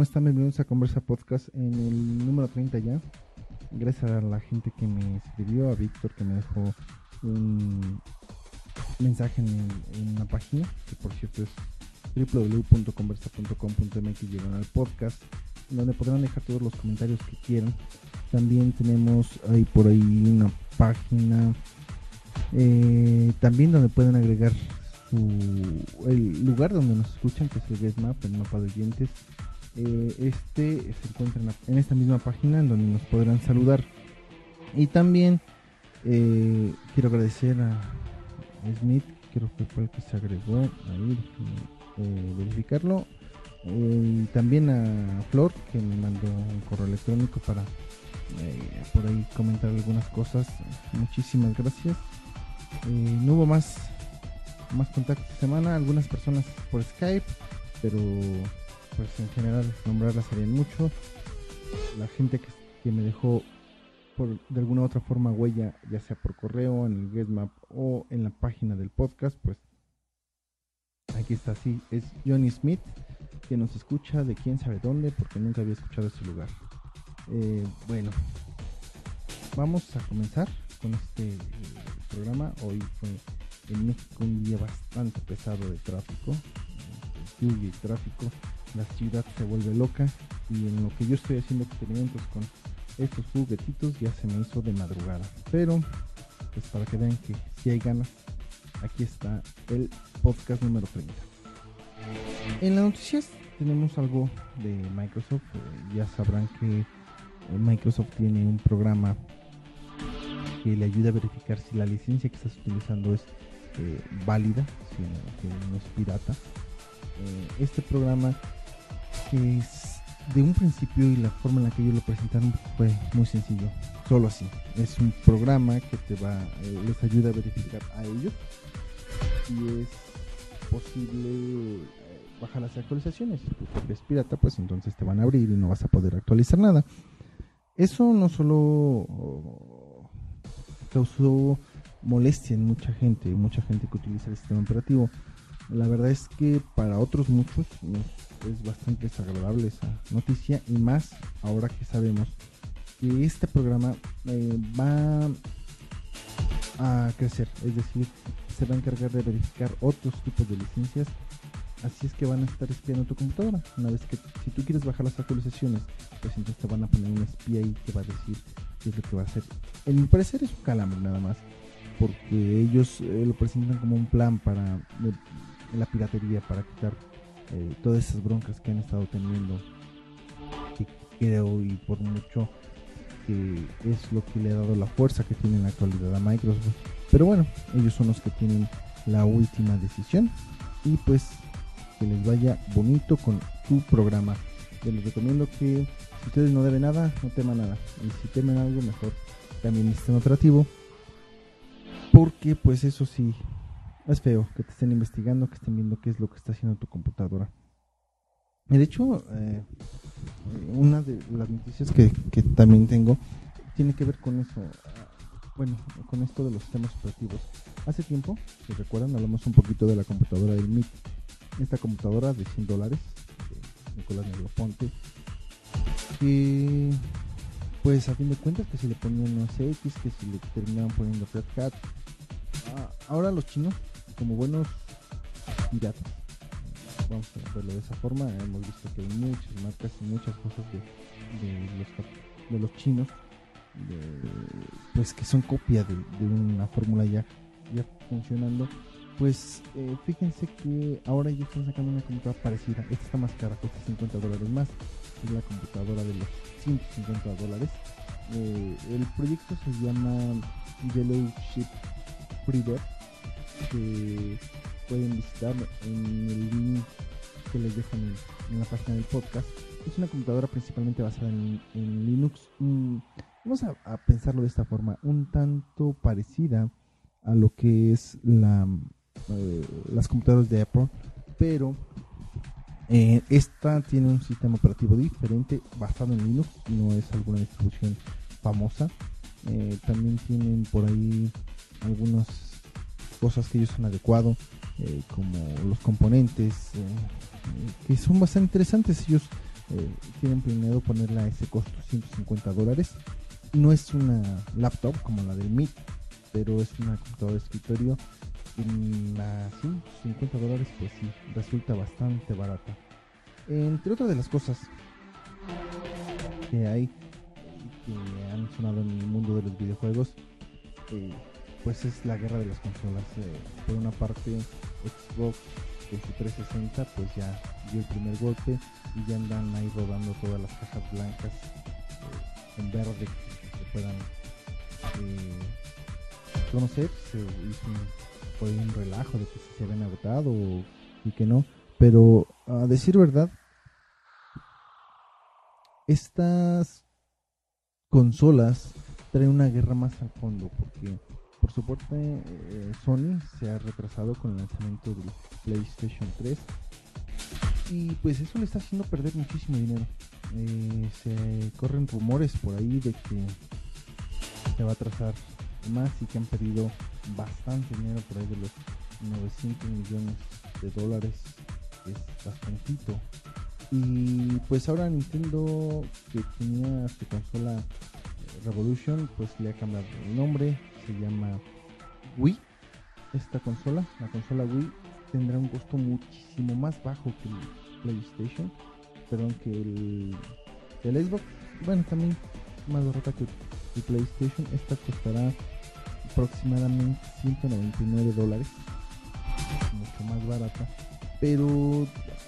están? Bienvenidos a Conversa Podcast en el número 30 ya. Gracias a la gente que me escribió, a Víctor que me dejó un mensaje en la página, que por cierto es www.conversa.com.mx, llegan al podcast, donde podrán dejar todos los comentarios que quieran. También tenemos por ahí una página también donde pueden agregar el lugar donde nos escuchan, que es el Guest Map, el mapa de oyentes. Se encuentra en esta misma página, en donde nos podrán saludar. Y también quiero agradecer a Smith, creo que fue el que se agregó ahí, verificarlo, y también a Flor, que me mandó un correo electrónico para por ahí comentar algunas cosas. Muchísimas gracias. No hubo más contacto esta semana, algunas personas por Skype, pero pues en general nombrarlas serían mucho. La gente que me dejó de alguna u otra forma huella, ya sea por correo, en el Guest Map o en la página del podcast, pues aquí está, sí, es Johnny Smith, que nos escucha de quién sabe dónde, porque nunca había escuchado ese lugar. Bueno, vamos a comenzar con este programa. Hoy fue en México un día bastante pesado de tráfico, lluvia y tráfico. La ciudad se vuelve loca, y en lo que yo estoy haciendo experimentos con estos juguetitos ya se me hizo de madrugada, pero pues para que vean que si hay ganas, aquí está el podcast número 30. En las noticias tenemos algo de Microsoft. Ya sabrán que Microsoft tiene un programa que le ayuda a verificar si la licencia que estás utilizando es válida, si no es pirata. Este programa es de un principio, y la forma en la que ellos lo presentaron fue muy sencillo. Solo así, es un programa que les ayuda a verificar a ellos si es posible bajar las actualizaciones. Si tu copia es pirata, pues entonces te van a abrir y no vas a poder actualizar nada. Eso no solo causó molestia en mucha gente que utiliza el sistema operativo. La verdad es que para otros muchos es bastante desagradable esa noticia, y más ahora que sabemos que este programa va a crecer, es decir, se va a encargar de verificar otros tipos de licencias. Así es que van a estar espiando tu computadora. Una vez que, si tú quieres bajar las actualizaciones, pues entonces te van a poner un espía ahí que va a decir qué es lo que va a hacer. En mi parecer es un calambre nada más, porque ellos lo presentan como un plan para la piratería, para quitar todas esas broncas que han estado teniendo, que creo, y por mucho, que es lo que le ha dado la fuerza que tiene en la actualidad a Microsoft. Pero bueno, ellos son los que tienen la última decisión, y pues que les vaya bonito con tu programa. Yo les recomiendo que si ustedes no deben nada, no teman nada, y si temen algo, mejor también el sistema operativo, porque pues eso sí es feo que te estén investigando, que estén viendo qué es lo que está haciendo tu computadora. Y de hecho, una de las noticias que también tengo tiene que ver con eso. Bueno, con esto de los sistemas operativos. Hace tiempo, si recuerdan, hablamos un poquito de la computadora del MIT. Esta computadora de $100 de Nicolás Negroponte, que pues a fin de cuentas que se le ponían unos X, que se le terminaban poniendo Red Hat. Ahora los chinos, como buenos piratas, vamos a verlo de esa forma, hemos visto que hay muchas marcas y muchas cosas de los chinos, pues que son copia de una fórmula ya funcionando. Pues fíjense que ahora ellos están sacando una computadora parecida. Esta está más cara, cuesta $50 más. Es la computadora de los $150. El proyecto se llama Yellow Ship Reader, que pueden visitar en el link que les dejo en la página del podcast. Es una computadora principalmente basada en Linux. Vamos a pensarlo de esta forma, un tanto parecida a lo que es las computadoras de Apple, pero esta tiene un sistema operativo diferente basado en Linux, no es alguna distribución famosa. También tienen por ahí algunas cosas que ellos han adecuado, como los componentes, que son bastante interesantes. Ellos tienen planeado ponerla a ese costo, $150. No es una laptop como la del Meet, pero es una computadora de escritorio. A $150 pues sí, resulta bastante barata. Entre otras de las cosas que hay, que han sonado en el mundo de los videojuegos, pues es la guerra de las consolas. Por una parte, Xbox con su 360 pues ya dio el primer golpe y ya andan ahí rodando todas las cajas blancas en verde que se puedan conocer. Se hizo un relajo de que si se habían agotado y que no, pero a decir verdad, estas consolas traen una guerra más al fondo, porque por su parte Sony se ha retrasado con el lanzamiento del PlayStation 3 y pues eso le está haciendo perder muchísimo dinero. Se corren rumores por ahí de que se va a atrasar más y que han perdido bastante dinero, por ahí de los $900 millones, que es bastantito. Y pues ahora Nintendo, que tenía su consola Revolution, pues le ha cambiado el nombre, se llama Wii. Esta consola, la consola Wii, tendrá un costo muchísimo más bajo que el PlayStation, perdón, que el Xbox. Bueno, también más barata que el PlayStation. Esta costará aproximadamente $199, mucho más barata, pero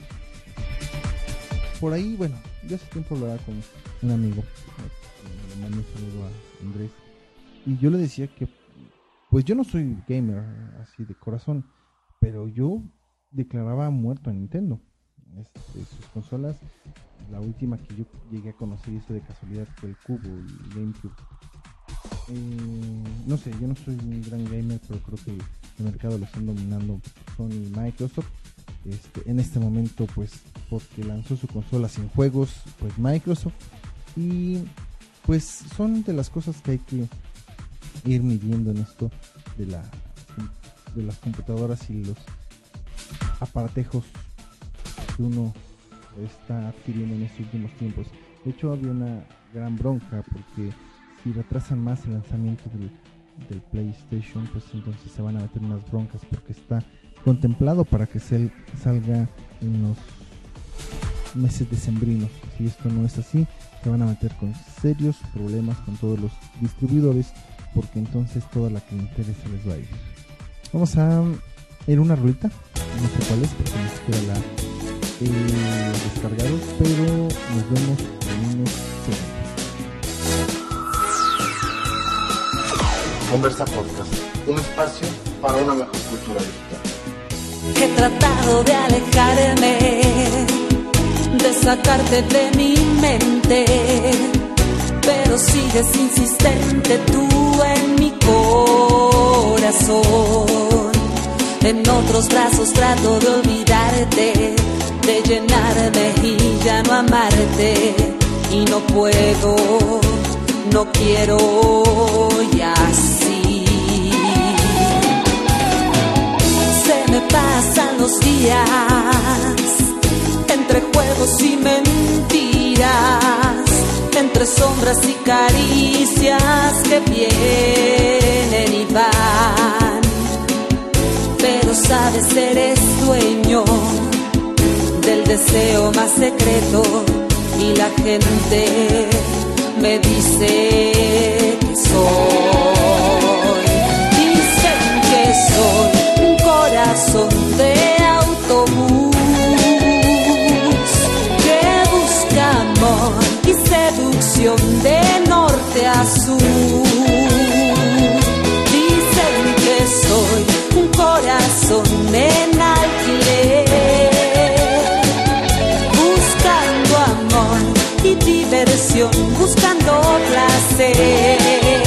por ahí, bueno, yo hace tiempo hablaba con un amigo, le mando un saludo a Andrés, y yo le decía que pues yo no soy gamer así de corazón, pero yo declaraba muerto a Nintendo. Sus consolas, la última que yo llegué a conocer y eso de casualidad fue el Cubo, el GameCube. No sé, yo no soy un gran gamer, pero creo que el mercado lo están dominando Sony y Microsoft. En este momento, pues porque lanzó su consola sin juegos, pues Microsoft, y pues son de las cosas que hay que ir midiendo en esto de las computadoras y los aparatejos que uno está adquiriendo en estos últimos tiempos. De hecho, había una gran bronca porque si retrasan más el lanzamiento del PlayStation, pues entonces se van a meter unas broncas, porque está contemplado para que salga en los meses decembrinos. Si esto no es así, se van a meter con serios problemas con todos los distribuidores, porque entonces toda la clientela se les va a ir. Vamos a ir una rolita, no sé cuál es porque ni siquiera la he descargado, pero nos vemos en unos segundos. Conversa Podcast, un espacio para una mejor cultura digital. He tratado de alejarme, de sacarte de mi mente, pero sigues insistente tú en mi corazón. En otros brazos trato de olvidarte, de llenarme y ya no amarte, y no puedo, no quiero y así se me pasan los días entre juegos y mentiras, entre sombras y caricias que vienen y van, pero sabes, eres dueño del deseo más secreto y la gente me dice que soy. Dicen que soy un corazón de autobús que busca amor y seducción de norte a sur. Dicen que soy un corazón en alquiler, buscando amor y diversión, buscando placer.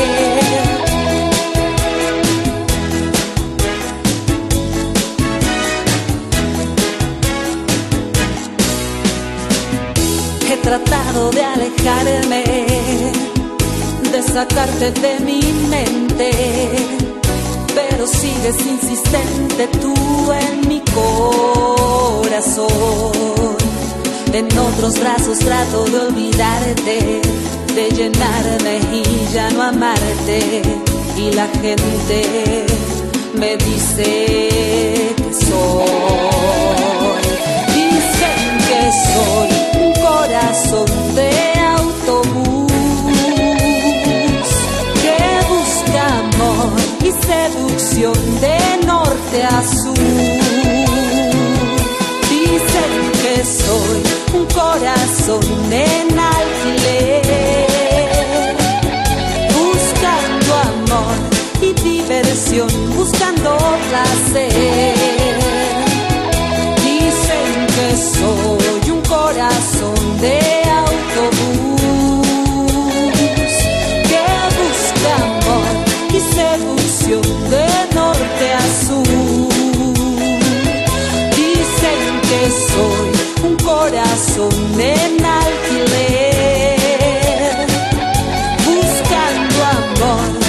He tratado de alejarme, de sacarte de mi mente, pero sigues insistente tú en mi corazón. En otros brazos trato de olvidarte, de llenarme y ya no amarte. Y la gente me dice que soy, dicen que soy un corazón de autobús que busca amor y seducción de norte a sur. Dicen que soy un corazón en alquiler, buscando amor y diversión, buscando placer. Dicen que soy un corazón de autobús que busca amor y seducción de norte a sur. Dicen que soy un corazón en